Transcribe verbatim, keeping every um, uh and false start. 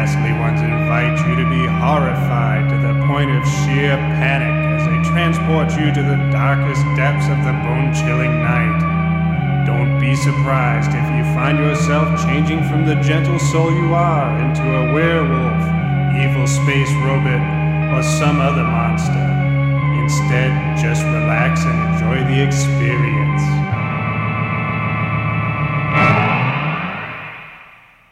ghastly ones invite you to be horrified to the point of sheer panic as they transport you to the darkest depths of the bone-chilling night. Don't be surprised if you find yourself changing from the gentle soul you are into a werewolf, evil space robot, or some other monster. Instead, just relax and enjoy the experience.